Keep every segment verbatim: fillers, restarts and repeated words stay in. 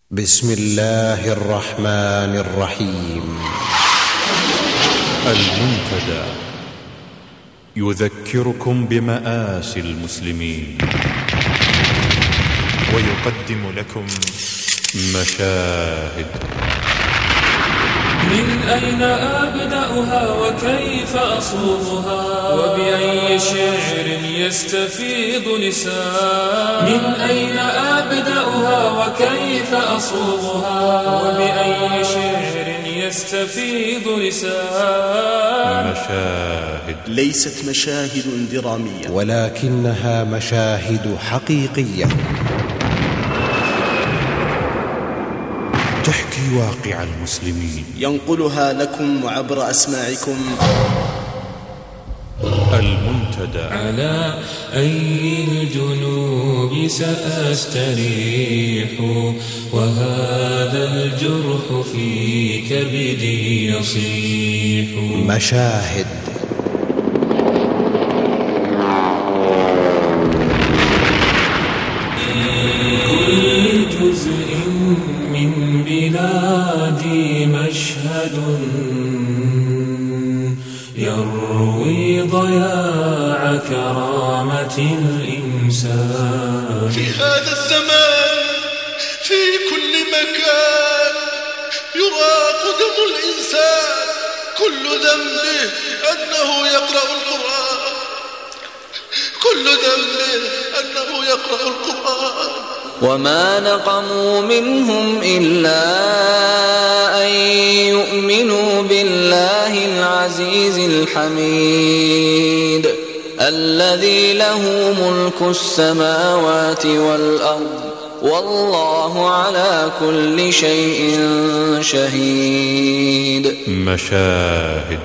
بسم الله الرحمن الرحيم. المنتدى يذكركم بمآسي المسلمين ويقدم لكم مشاهد. من أين أبدأها وكيف أصوغها وبأي شعر يستفيض لسان. من أين أبدأها وكيف أصوغها وبأي شعر يستفيض لسان. مشاهد ليست مشاهد درامية، ولكنها مشاهد حقيقية تحكي واقع المسلمين، ينقلها لكم عبر أسماعكم المنتدى. على أي الجنوب سأستريح وهذا الجرح في كبدي يصيح. مشاهد كل جزء من بلادي مشهد يروي ضياع كرامة الإنسان. في هذا الزمان في كل مكان يرى قدم الإنسان، كل ذنبه أنه يقرأ القرآن، كل ذنبه أنه يقرأ القرآن. وما نقموا منهم إلا أن يؤمنوا بالله العزيز الحميد الذي له ملك السماوات والأرض والله على كل شيء شهيد. مشاهد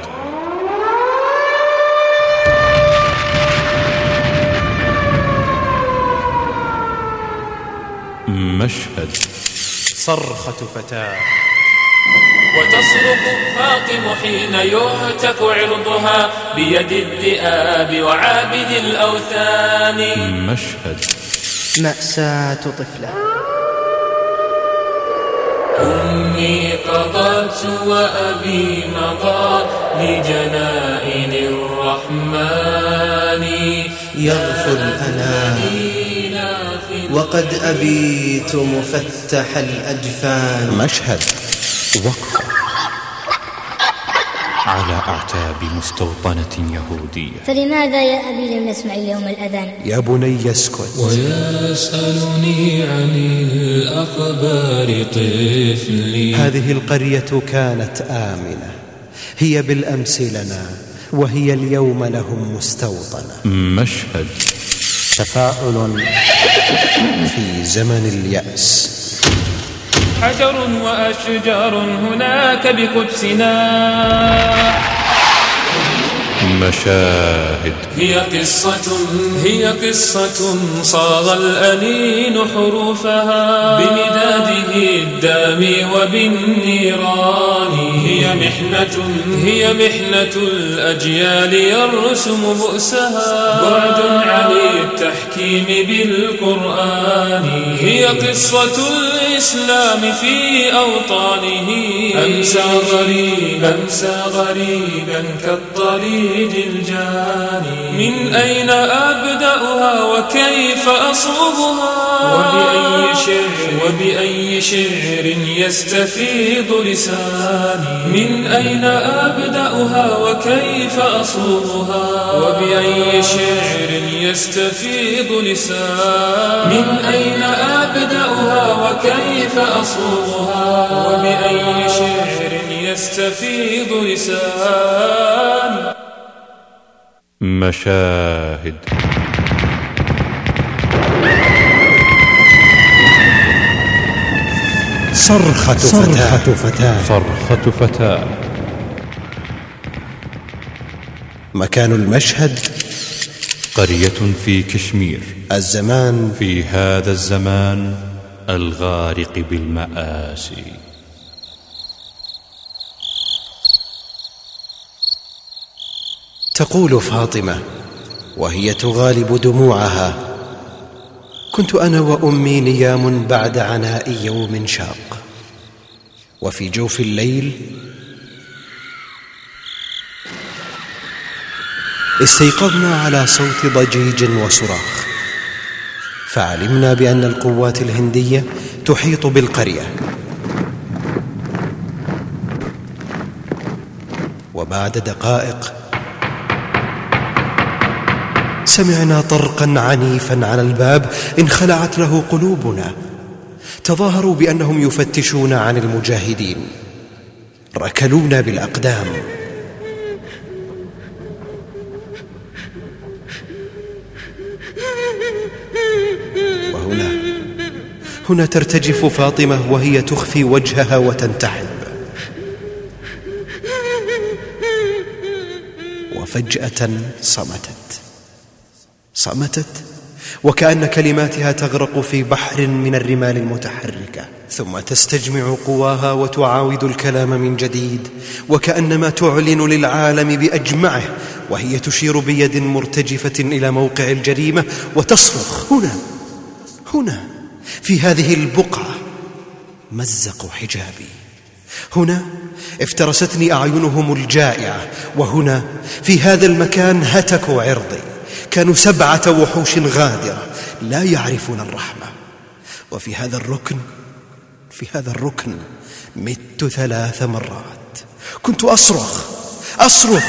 مشهد صرخة فتاة وتصرخ فاطم حين يهتك عرضها بيد الذئاب وعابد الأوثان. مشهد مأساة طفلة. أمي قضت وأبي مضى لجنائن الرحمن يغفو الأنام وقد أبيت مفتح الأجفان. مشهد وقفة على أعتاب مستوطنة يهودية. فلماذا يا أبي لم نسمع اليوم الأذان؟ يا بني اسكت. ويسألني عن الأخبار طفلي. هذه القرية كانت آمنة، هي بالأمس لنا وهي اليوم لهم مستوطنة. مشهد تفاؤل في زمن اليأس. حجر وأشجار هناك بقدسنا. مشاهد هي قصة هي قصة صاغ الأنين حروفها بمداده الدامي وبالنيران. هي محنة هي محنة الأجيال يرسم بؤسها بعد عن التحكيم بالقرآن. هي قصة الإسلام في أوطانه أمسى غريبا أمسى غريبا كالطريق الجاني. من أين أبدأها وكيف أصوغها وبأي شعر وبأي شعر يستفيض لساني. من أين أبدأها وكيف أصوغها وبأي شعر يستفيض لساني. من أين أبدأها وكيف أصوغها وبأي شعر يستفيض لساني. مشاهد صرخة فتاة. فتاة صرخة فتاة. مكان المشهد قرية في كشمير. الزمان في هذا الزمان الغارق بالمآسي. تقول فاطمة وهي تغالب دموعها: كنت أنا وأمي نيام بعد عناء يوم شاق، وفي جوف الليل استيقظنا على صوت ضجيج وصراخ، فعلمنا بأن القوات الهندية تحيط بالقرية. وبعد دقائق سمعنا طرقا عنيفا على الباب انخلعت له قلوبنا. تظاهروا بأنهم يفتشون عن المجاهدين، ركلونا بالأقدام. وهنا هنا ترتجف فاطمة وهي تخفي وجهها وتنتحب، وفجأة صمتت صمتت وكأن كلماتها تغرق في بحر من الرمال المتحركة، ثم تستجمع قواها وتعاود الكلام من جديد، وكأنما تعلن للعالم بأجمعه، وهي تشير بيد مرتجفة إلى موقع الجريمة وتصرخ: هنا هنا في هذه البقعة مزقوا حجابي، هنا افترستني أعينهم الجائعة، وهنا في هذا المكان هتكوا عرضي. كانوا سبعة وحوش غادرة لا يعرفون الرحمة. وفي هذا الركن في هذا الركن مت ثلاث مرات. كنت أصرخ أصرخ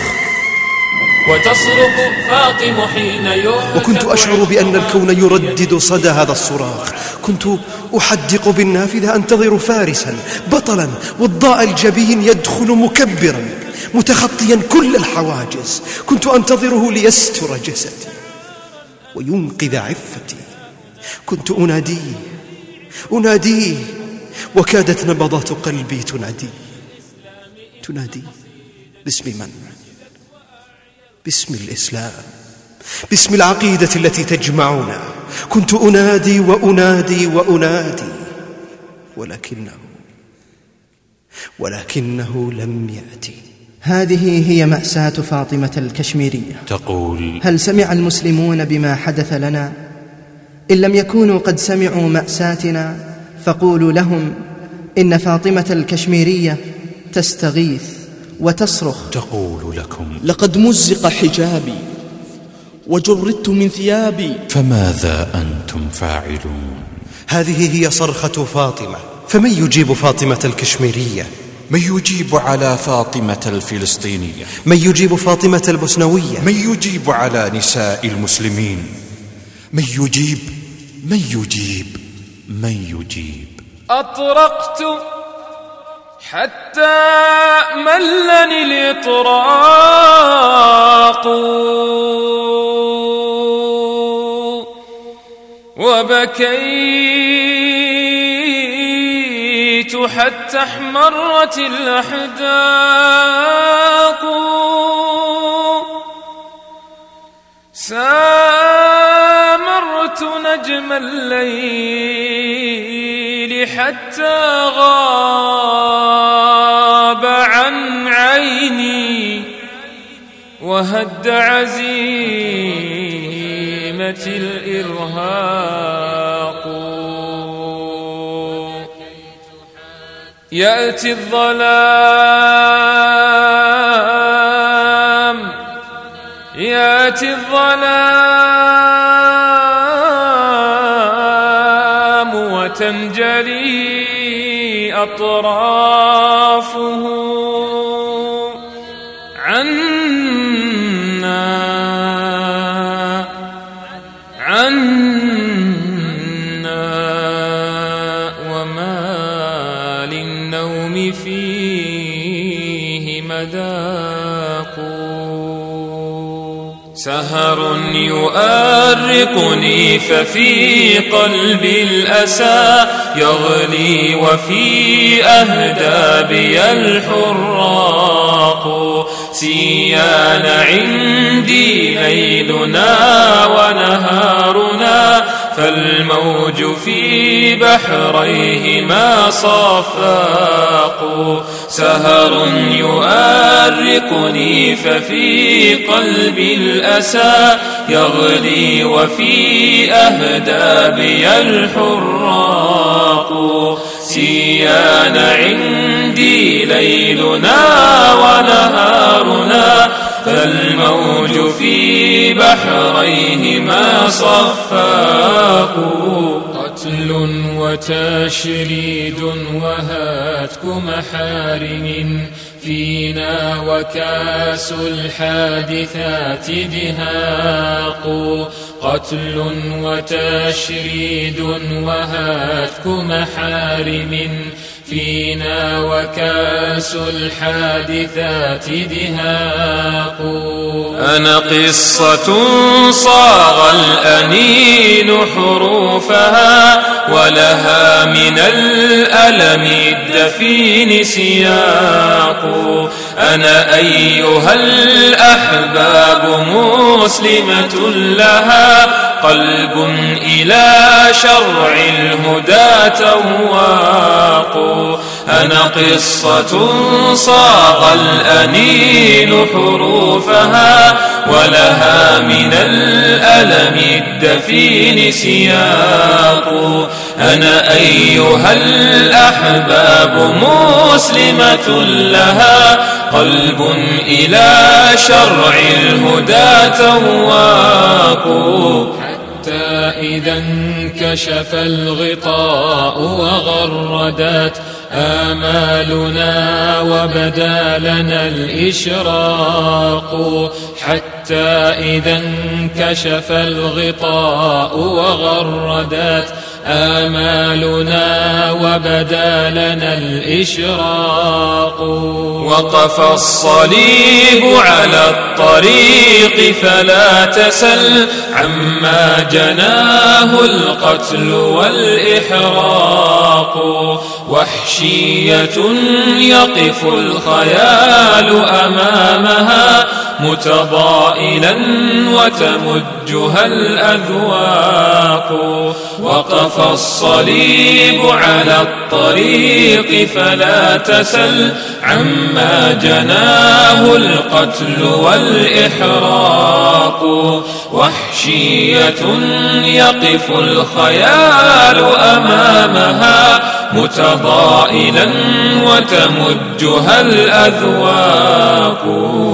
وتصرخ فاطم حين يهتك، وكنت أشعر بأن الكون يردد صدى هذا الصراخ. كنت أحدق بالنافذة أنتظر فارسا بطلا وضاء الجبين يدخل مكبرا متخطيا كل الحواجز. كنت أنتظره ليستر جسدي وينقذ عفتي. كنت أناديه أناديه وكادت نبضات قلبي تنادي تنادي باسم من؟ باسم الإسلام، باسم العقيدة التي تجمعنا. كنت أنادي وأنادي وأنادي ولكنه ولكنه لم يأتي. هذه هي مأساة فاطمة الكشميرية. تقول: هل سمع المسلمون بما حدث لنا؟ إن لم يكونوا قد سمعوا مأساتنا فقولوا لهم إن فاطمة الكشميرية تستغيث وتصرخ. تقول لكم: لقد مزق حجابي وجردت من ثيابي. فماذا أنتم فاعلون؟ هذه هي صرخة فاطمة. فمن يجيب فاطمة الكشميرية؟ من يجيب على فاطمة الفلسطينية؟ من يجيب فاطمة البوسنوية؟ من يجيب على نساء المسلمين؟ من يجيب من يجيب من يجيب أطرقت حتى ملني الإطراق، وبكيت حتى احمرت الأحداق. سامرت نجم الليل حتى غاب عن عيني، وهد عزيمة الإرهاق. يأتي الظلام يأتي الظلام وتنجلي أطرافه عنا عنا، وما للنوم فيه مذاق. سهر يؤرقني ففي قلبي الأسى يغلي، وفي أهدابي الحراق. سيان عندي ليلنا ونهارنا، فالموج في بحريهما صفاق سهر يؤرقني ففي قلبي الأسى يغلي وفي أهدابي الحراق سيان عندي ليلنا ونهارنا فالموج في بحريهما صفاق قتل وتشريد وهتك محارم فينا وكاس الحادثات دهاق قتل وتشريد وهتك محارم فينا وكاس الحادثات دهاق أنا قصة صاغ الأنين حروفها ولها من الألم الدفين سياق أنا أيها الأحباب مسلمة لها قلب إلى شرع الهدى تواق أنا قصة صاغ الأنين حروفها ولها من الألم الدفين سياق أنا أيها الأحباب مسلمة لها قلب إلى شرع الهدى تواق حتى إذا انكشف الغطاء وغردت آمالنا وبدا لنا الإشراق حتى إذا انكشف الغطاء وغردت آمالنا وبدا لنا الإشراق وقف الصليب على الطريق فلا تسل عما جناه القتل والإحراق وحشية يقف الخيال أمامها متضائلا وتمجها الأذواق وقف الصليب على الطريق فلا تسل عما جناه القتل والإحراق وحشية يقف الخيال أمامها متضائلا وتمجها الأذواق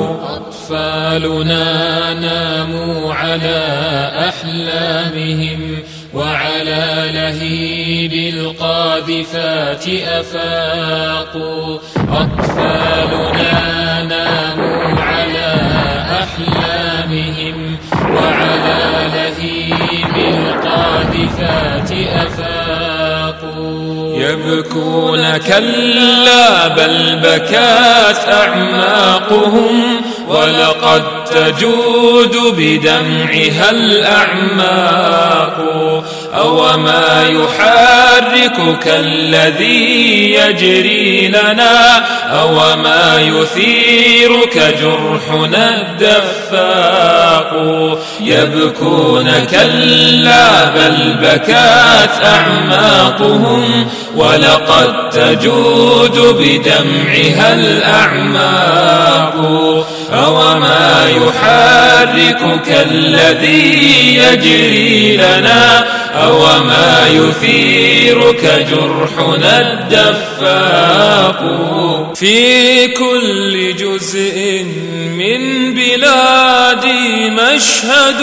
أطفالنا ناموا على أحلامهم وعلى لهيب القاذفات أفاقوا أطفالنا ناموا على أحلامهم وعلى لهيب القاذفات أفاقوا يبكون كلا بل بكات أعماقهم ولقد تجود بدمعها الأعماق أوما يحركك الذي يجري لنا أوما يثيرك جرحنا الدفاق يبكون كلا بل بكات أعماقهم ولقد تجود بدمعها الأعماق أوما يحركك الذي يجري لنا أوما يثيرك جرحنا الدفاق في كل جزء من بلادي مشهد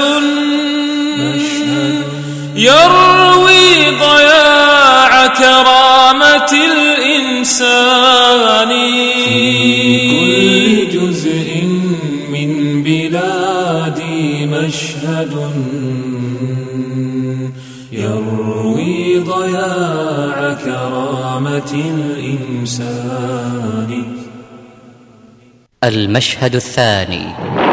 يروي ضياع كرامة الإنسان في كل جزء من بلادي مشهد يروي ضياع كرامة الإنسان. المشهد الثاني.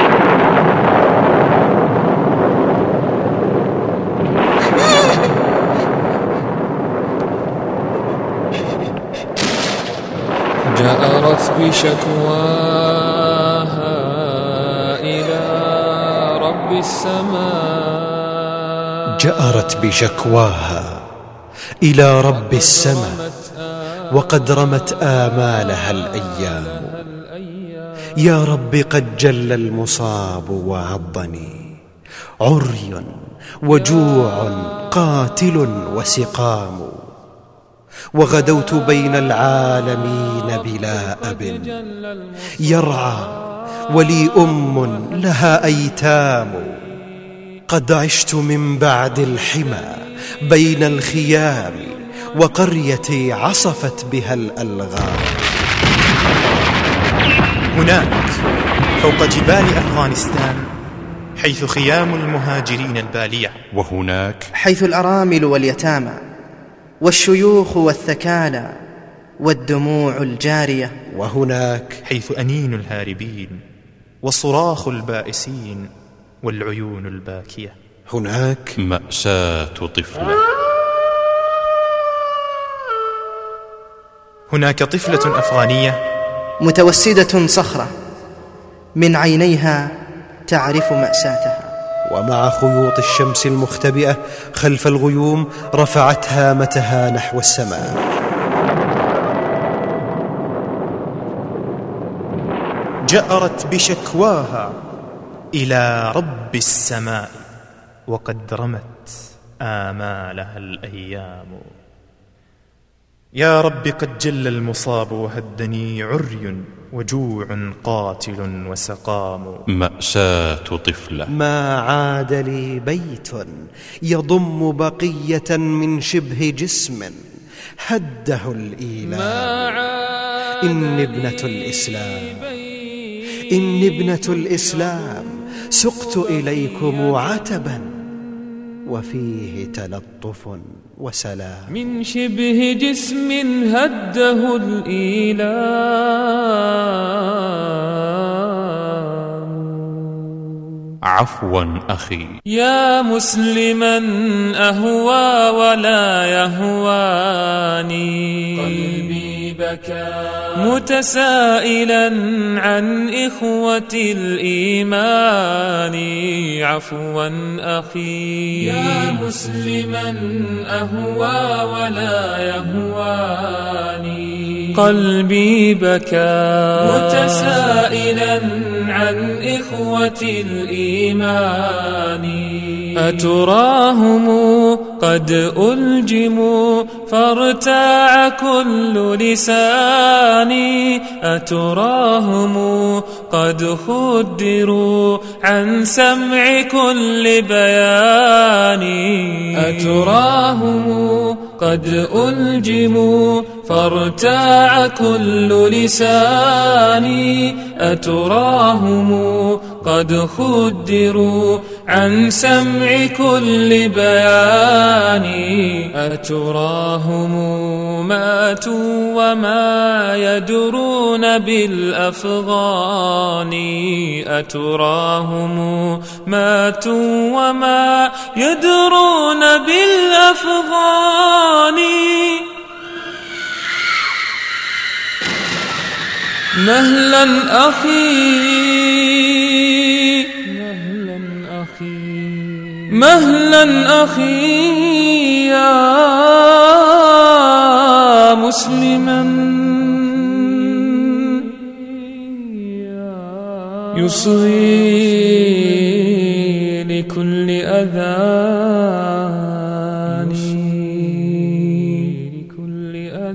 جأرت بشكواها إلى رب السماء جأرت بشكواها إلى رب السماء وقد رمت آمالها الأيام. يا رب قد جل المصاب وعضني، عري وجوع قاتل وسقام، وغدوت بين العالمين بلا أب يرعى ولي أم لها أيتام. قد عشت من بعد الحمى بين الخيام، وقريتي عصفت بها الألغام. هناك فوق جبال أفغانستان حيث خيام المهاجرين البالية، وهناك حيث الأرامل واليتامى والشيوخ والثكالى والدموع الجارية، وهناك حيث أنين الهاربين وصراخ البائسين والعيون الباكية. هناك مأساة طفلة. هناك طفلة أفغانية متوسدة صخرة من عينيها تعرف مأساتها، ومع خيوط الشمس المختبئة خلف الغيوم رفعت هامتها نحو السماء. جأرت بشكواها إلى رب السماء وقد رمت آمالها الأيام. يا رب قد جل المصاب وهدني، عري وجوع قاتل وسقام. مأساة طفلة. ما عاد لي بيت يضم بقية من شبه جسم هده الإيلام. إني ابنة الإسلام، إني ابنة الإسلام، سقت إليكم عتبا وفيه تلطف وسلام. من شبه جسم هده الإيلام. عفوا أخي. يا مسلما أهوى ولا يهواني، قلبي بكى متسائلا عن إخوة الإيمان. عفوا أخي. يا مسلما أهوى ولا يهواني، قلبي بكى متسائلا عن إخوة الإيمان. أتراهم قد ألجموا فارتاع كل لساني، أتراهم قد خدروا عن سمع كل بيان. أتراهم قد ألجموا فارتاع كل لساني، أتراهم قد خدروا عن سمع كل بيان. أتراهم ماتوا وما يدرون بالأفغان، أتراهم ماتوا وما يدرون بالأفغان. مهلا أخي، مهلا أخي، مهلا أخي يا مسلما يصغي لكل أذان، لكل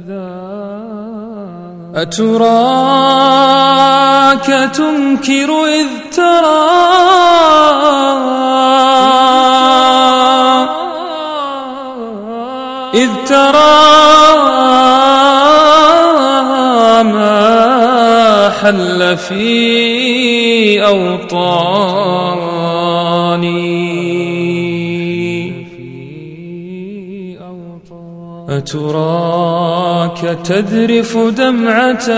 أذان. أتراك تنكر إذ ترى إذ ترى ما حل في أوطاني. أتراك تذرف دمعة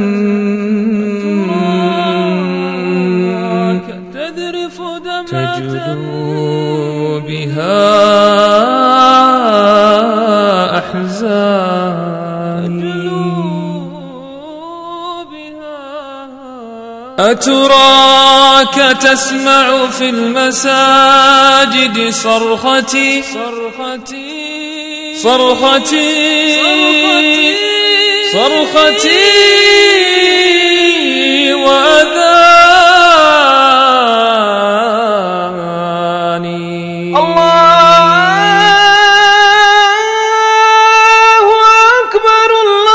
تجلو بها أحزاني. أتراك تسمع في المساجد صرختي صرختي صرختي صرختي وأذاني الله أكبر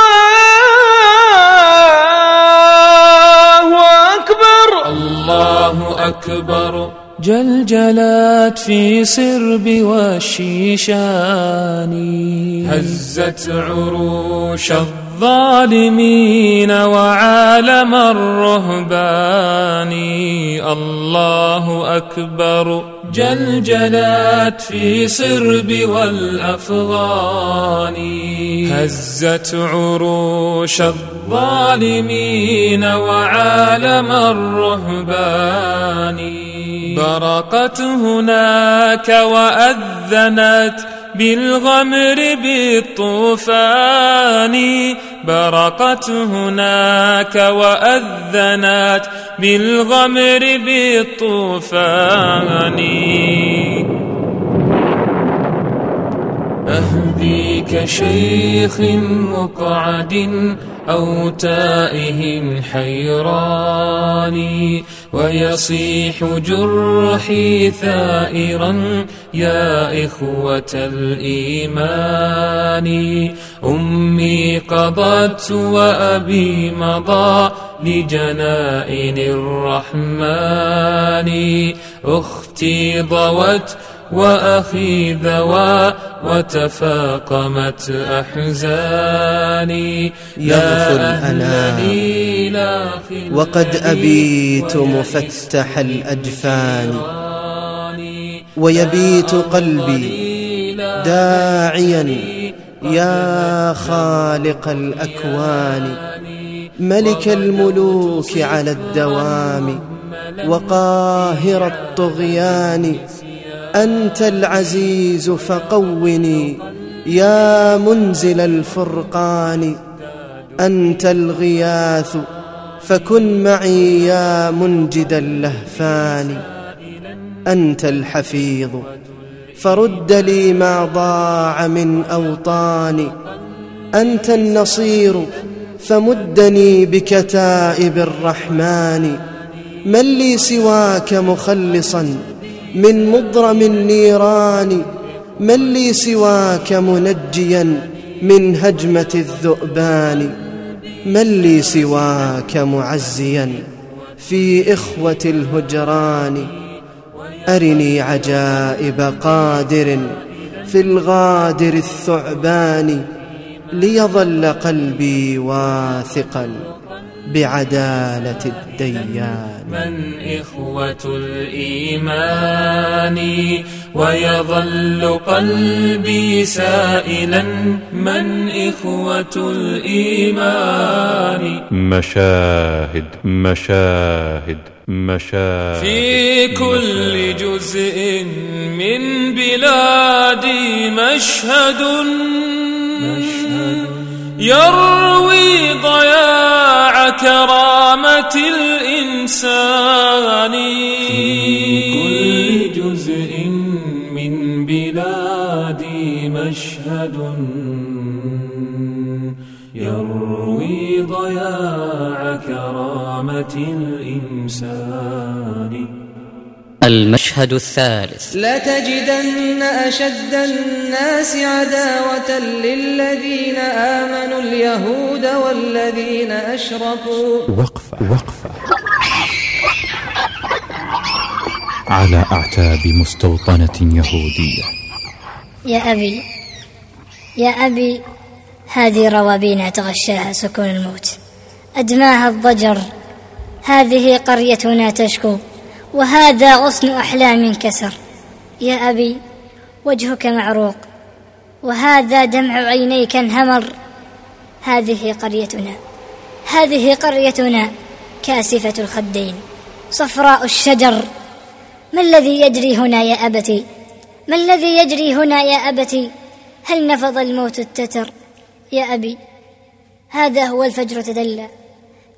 الله أكبر الله أكبر جلجلات في صرب والشيشان هزت عروش الظالمين وعالم الرهبان الله أكبر جلجلات في صرب والأفغان هزت عروش الظالمين وعالم الرهبان برقت هناك وأذنت بالغمر بالطوفان برقت هناك وأذنت بالغمر بالطوفان أهديك شيخ مقعد أو تائه حيران ويصيح جرحي ثائرا يا إخوة الإيمان أمي قضت وأبي مضى لجنائن الرحمن أختي ضوت وأخي ذوى وتفاقمت أحزاني يغفو الأنام وقد أبيت مفتح الأجفان ويبيت قلبي داعيا يا خالق الأكوان ملك الملوك على الدوام وقاهر الطغيان أنت العزيز فقوني يا منزل الفرقان أنت الغياث فكن معي يا منجد اللهفان أنت الحفيظ فرد لي ما ضاع من أوطاني أنت النصير فمدني بكتائب الرحمن من لي سواك مخلصا من مضرم النيران من لي سواك منجيا من هجمة الذؤبان من لي سواك معزيا في إخوة الهجران أرني عجائب قادر في الغادر الثعبان ليظل قلبي واثقا بعدالة الديان من إخوة الإيمان ويظل قلبي سائلا من إخوة الإيمان مشاهد مشاهد مشاهد في كل جزء من بلادي مشهد يروي ضياع كرامة الإنسان في كل جزء من بلادي مشهد يروي ضياع كرامة الإنسان. المشهد الثالث. لتجدن أشد الناس عداوة للذين آمنوا اليهود والذين أشركوا. وقفة وقفة على أعتاب مستوطنة يهودية. يا أبي يا أبي هذه روابينا تغشاها سكون الموت، أدماها الضجر، هذه قريتنا تشكو، وهذا غصن أحلام كسر. يا أبي وجهك معروق، وهذا دمع عينيك انهمر. هذه قريتنا هذه قريتنا كاسفة الخدين صفراء الشجر. ما الذي يجري هنا يا أبتي؟ ما الذي يجري هنا يا أبتي؟ هل نفض الموت التتر؟ يا أبي هذا هو الفجر تدلى،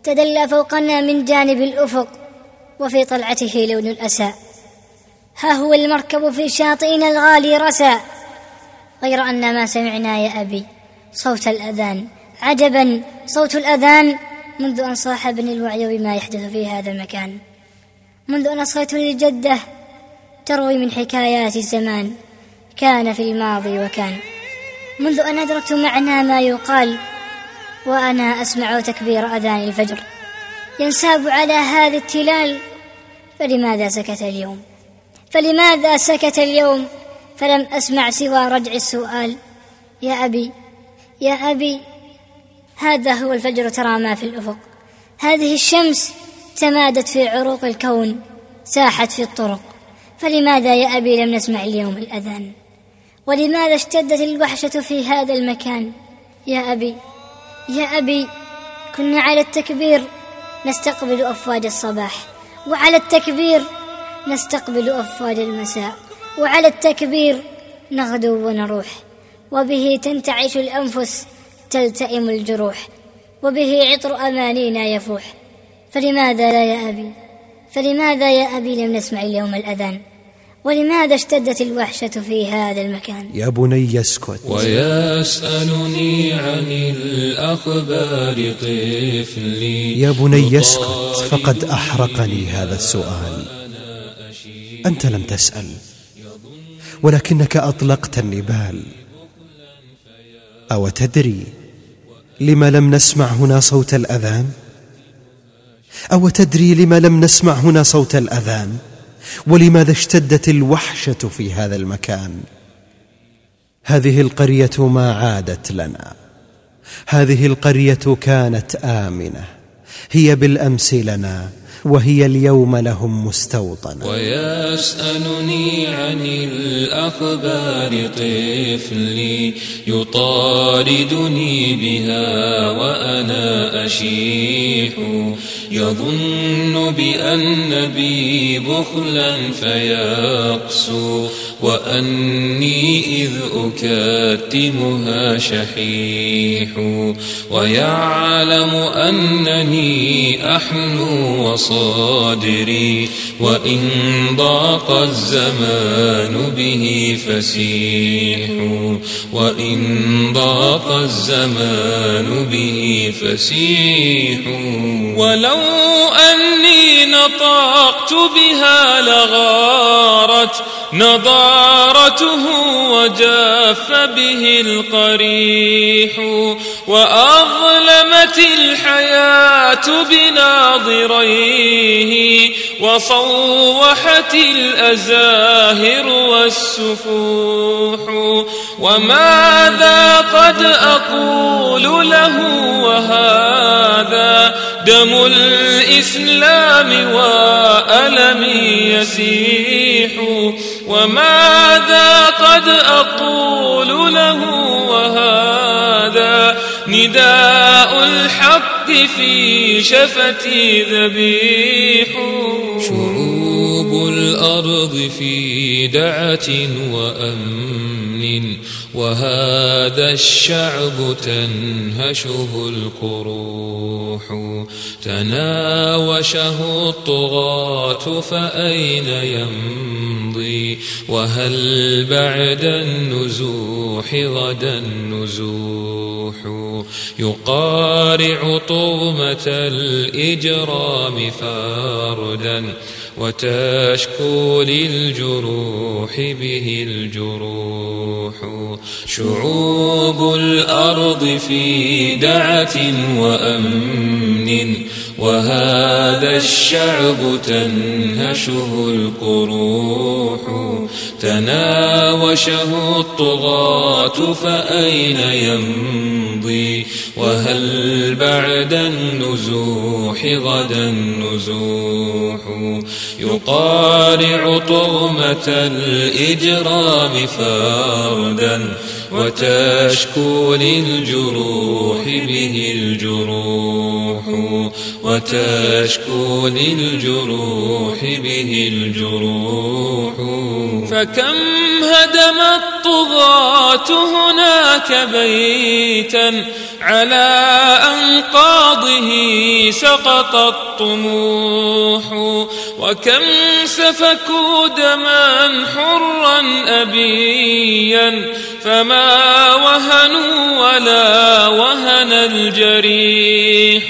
تدلى فوقنا من جانب الأفق وفي طلعته لون الأسى. ها هو المركب في شاطئنا الغالي رسى، غير أن ما سمعنا يا أبي صوت الأذان. عجبا صوت الأذان منذ أن صاحبني الوعي بما يحدث في هذا المكان، منذ أن أصغيت للجدة تروي من حكايات الزمان كان في الماضي وكان، منذ أن أدركت معنى ما يقال وأنا أسمع تكبير أذان الفجر ينساب على هذا التلال. فلماذا سكت اليوم؟ فلماذا سكت اليوم؟ فلم أسمع سوى رجع السؤال: يا أبي يا أبي، هذا هو الفجر، ترى ما في الأفق، هذه الشمس تمادت في عروق الكون، ساحت في الطرق. فلماذا يا أبي لم نسمع اليوم الأذان؟ ولماذا اشتدت الوحشة في هذا المكان؟ يا أبي يا أبي، كنا على التكبير نستقبل أفواج الصباح، وعلى التكبير نستقبل أفواج المساء، وعلى التكبير نغدو ونروح، وبه تنتعش الأنفس تلتئم الجروح، وبه عطر أمانينا يفوح. فلماذا لا يا أبي؟ فلماذا يا أبي لم نسمع اليوم الأذان؟ ولماذا اشتدت الوحشة في هذا المكان؟ يا بني اسكت. ويسألني عن الأخبار طفلي. يا بني اسكت، فقد أحرقني هذا السؤال. أنت لم تسأل ولكنك أطلقت النبال. أو تدري لما لم نسمع هنا صوت الأذان؟ أو تدري لما لم نسمع هنا صوت الأذان؟ ولماذا اشتدت الوحشة في هذا المكان؟ هذه القرية ما عادت لنا، هذه القرية كانت آمنة، هي بالأمس لنا وهي اليوم لهم مستوطنة. ويسألني عن الأخبار طفلي يطاردني بها وأنا أشيح، يظن بأن بي بخلا فيقسو، وأني إذ أكاتمها شحيح، ويعلم أنني أحلو وصادري، وإن ضاق الزمان به فسيح، وإن ضاق الزمان به فسيح. ولو أني نطقت بها لغارت نضارته وجاف به القريح، وأظلمت الحياة بناظريه، وصوحت الأزاهر والسفوح. وماذا قد أقول له وهذا دم الإسلام وألمي يسيح؟ وماذا قد أقول له وهذا نداء الحق في شفتي ذبيح؟ شعوب الأرض في دعة وأمن، وهذا الشعب تنهشه القروح، تناوشه الطغاة فأين يمضي؟ وهل بعد النزوح غدا نزوح؟ يقارع طغمة الإجرام فردا، وتشكو للجروح به الجروح. شعوب الأرض في دعة وأمن، وهذا الشعب تنهشه القروح، تناوشه الطغاة فأين يمضي؟ وهل بعد النزوح غدا نزوح؟ يقارع طغمة الإجرام فردا، وتشكو للجروح به الجروح، وتشكو للجروح به الجروح. فكم هدم الطغاة هناك بيتا على أنقاض أراضه سقط الطموح وكم سفكوا دما حرا أبيا فما وهنوا ولا وهن الجريح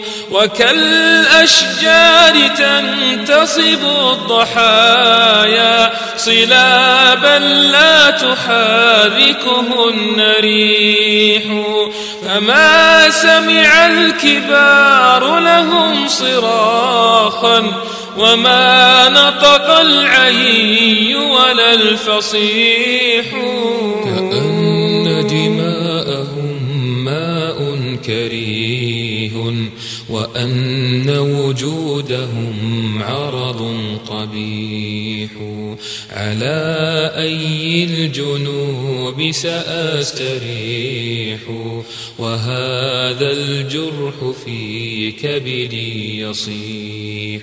وكالأشجار تنتصب الضحايا صلابا لا تحركهن ريح فما سمع الكبار لهم صراخا وما نطق العي ولا الفصيح كأن دماءهم ماء كريه وأن وجودهم عرض قبيح على أي الجنوب سأستريح وهذا الجرح في كبدي يصيح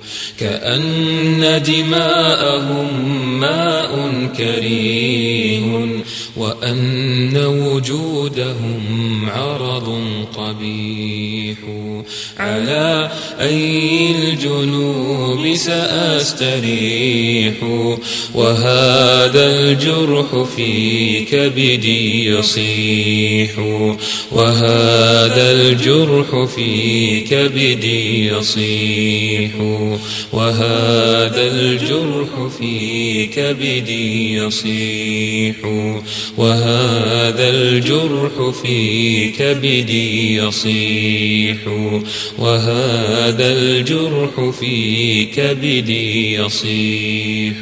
كأن دماءهم ماء كريه وأن وجودهم عرض قبيح على أي الجنوب سأستريح وهذا الجرح في كبدي يصيح وهذا الجرح في كبدي يصيح وهذا الجرح في كبدي يصيح وهذا الجرح في كبدي يصيح وهذا الجرح في كبدي يصيح.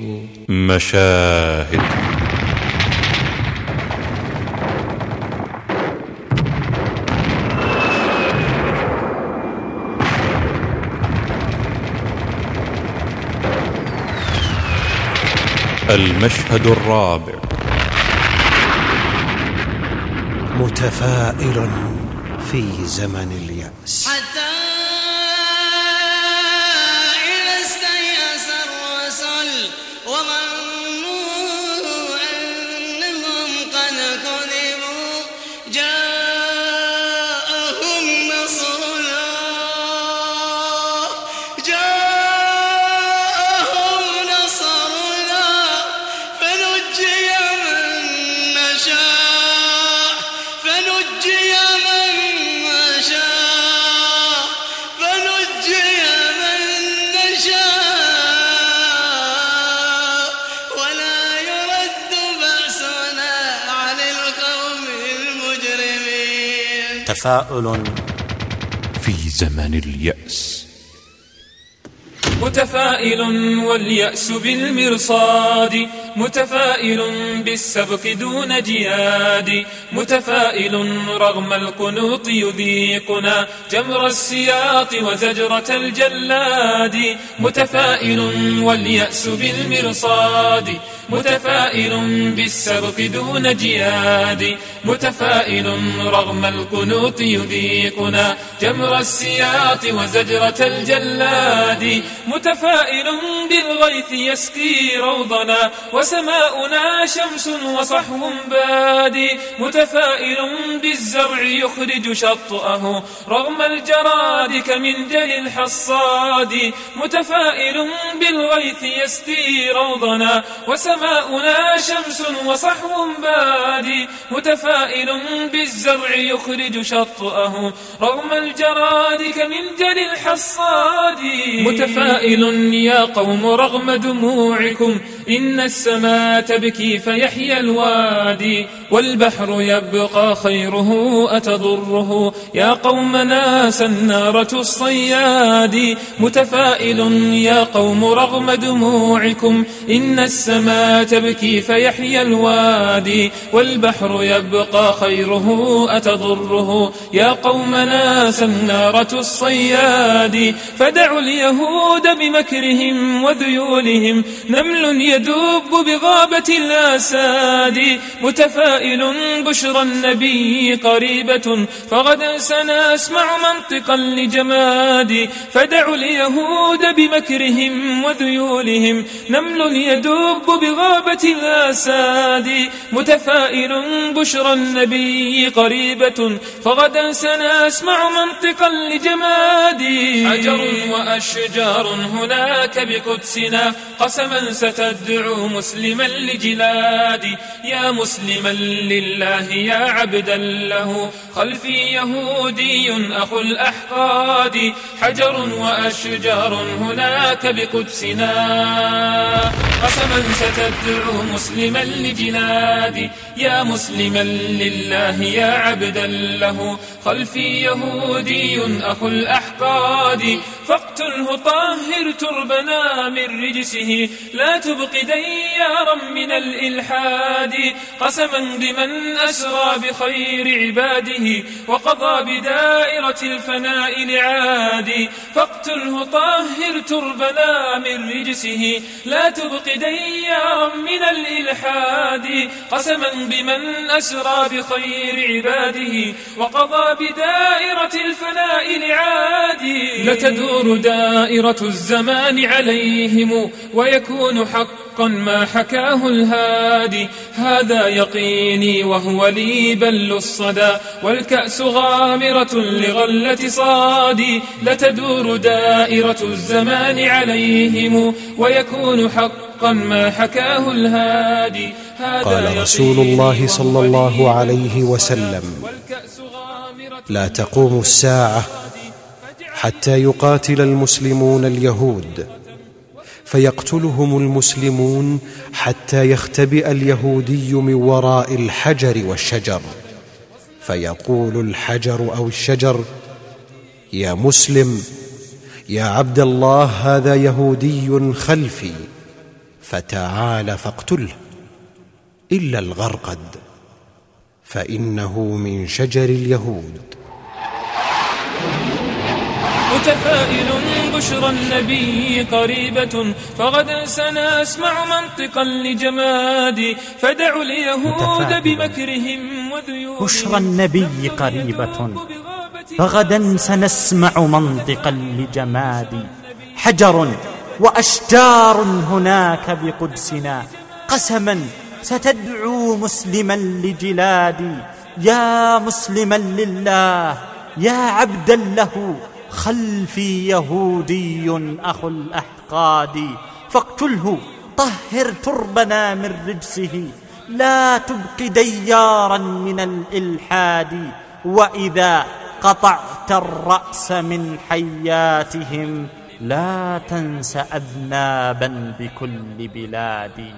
مشاهد. المشهد الرابع. متفائل في زمن اليأس حتى إذا استيأس الرسل وظنوا أنهم قد كذبوا جاءهم نصرنا جاءهم نصرنا فنجي من نشاء فنجي من نشاء فنجي من نشاء ولا يرد بأسنا عن القوم المجرمين. تفاؤل في زمن اليأس. متفائل واليأس بالمرصاد متفائل بالسبق دون جياد متفائل رغم القنوط يذيقنا جمر السياط وزجرة الجلاد متفائل واليأس بالمرصاد متفائل بالسبق دون جياد متفائل رغم القنوط يذيقنا جمر السياط وزجرة الجلاد متفائل بالغيث يسقي روضنا وسماؤنا شمس وصحو بادي متفائل بالزرع يخرج شطأه رغم الجراد كمندل الحصاد متفائل بالغيث يسقي روضنا وسماؤنا شمس وصحو بادي متفائل بالزرع يخرج شطأه رغم الجراد كمندل الحصاد متفائل يا قوم رغم دموعكم إن السماء تبكي فيحيى الوادي والبحر يبقى خيره أتضره يا قومنا سنارة الصياد متفائل يا قوم رغم دموعكم إن السماء تبكي فيحيى الوادي والبحر يبقى خيره أتضره يا قومنا سنارة الصياد فدعوا اليهود بمكرهم وذيولهم نمل يدب بغابة الأساد متفائل بشرى النبي قريبة فغدا سنسمع منطقا لجماد فدعوا اليهود بمكرهم وذيولهم نمل يدب بغابة الأساد متفائل بشرى النبي قريبة فغدا سنسمع منطقا لجمادي حجر وأشجار هناك بقدسنا قسما ستدعو مسلما لجلادي يا مسلما لله يا عبدا له خلفي يهودي أخو الأحقاد حجر وأشجار هناك بقدسنا قسما ستدعو مسلما لجلادي يا مسلما لله يا عبدا له خلفي يهودي أخو الأحقاد فاقتله طهر تربنا من رجسه لا تبق ديارا من الإلحاد قسما بمن أسرى بخير عباده وقضى بدائرة الفناء لعادي فاقتله طهر تربنا من رجسه لا تبق ديارا من الإلحاد قسما بمن أسرى بخير عباده وقضى بدائرة الفناء لعادي لتدور دائرة الزمان عليهم ويكون حقا ما حكاه الهادي هذا يقيني وهو لي بل الصدى والكأس غامرة لغلة صادي لتدور دائرة الزمان عليهم ويكون حقا ما حكاه الهادي قال رسول الله صلى الله عليه وسلم لا تقوم الساعة حتى يقاتل المسلمون اليهود فيقتلهم المسلمون حتى يختبئ اليهودي من وراء الحجر والشجر فيقول الحجر أو الشجر يا مسلم يا عبد الله هذا يهودي خلفي فتعال فاقتله إلا الغرقد فإنه من شجر اليهود. متفائل بشرى النبي قريبة فغدا سنسمع منطقا لجمادي فدعوا اليهود بمكرهم وذيولهم بشرى النبي قريبة فغدا سنسمع منطقا لجمادي حجر وأشجار هناك بقدسنا قسما ستدعو مسلما لجلادي يا مسلما لله يا عبدا له خلفي يهودي أخو الأحقاد فاقتله طهر تربنا من رجسه لا تبق ديارا من الإلحاد وإذا قطعت الرأس من حياتهم لا تنس أذنابا بكل بلاد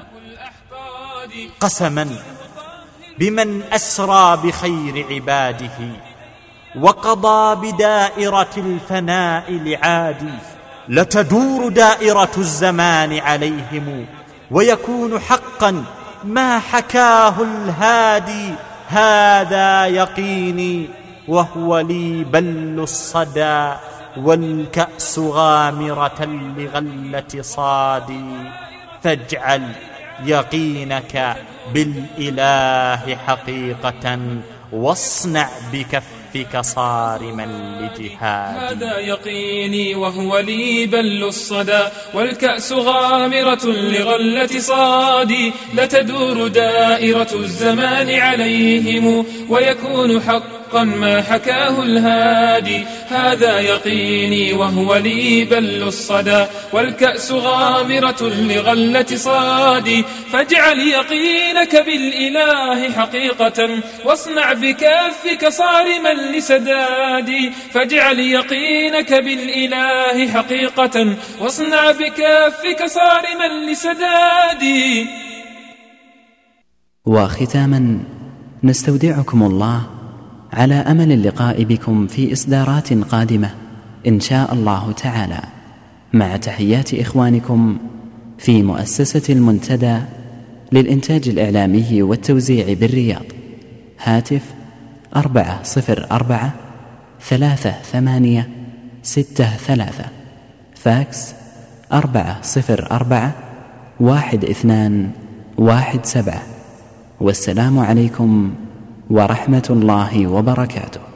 قسما بمن أسرى بخير عباده وقضى بدائرة الفناء لعادي لتدور دائرة الزمان عليهم ويكون حقا ما حكاه الهادي هذا يقيني وهو لي بل الصدى والكأس غامرة لغلة صادي فاجعل يقينك بالإله حقيقة واصنع بكفك صارما لجهاد هذا يقيني وهو لي بل الصدى والكأس غامرة لغلة صادي لتدور دائرة الزمان عليهم ويكون حقا ما حكاه الهادي هذا يقيني وهو لي بل الصدى والكأس غامرة لغلة صادي فاجعل يقينك بالإله حقيقة واصنع بكفك صارما لسدادي فاجعل يقينك بالإله حقيقة واصنع بكفك صارما لسدادي. وختاما نستودعكم الله على أمل اللقاء بكم في إصدارات قادمة إن شاء الله تعالى مع تحيات إخوانكم في مؤسسة المنتدى للإنتاج الإعلامي والتوزيع بالرياض. هاتف أربعة صفر أربعة ثلاثة ثمانية ستة ثلاثة. فاكس أربعة صفر أربعة واحد اثنان واحد سبعة. والسلام عليكم ورحمة الله وبركاته.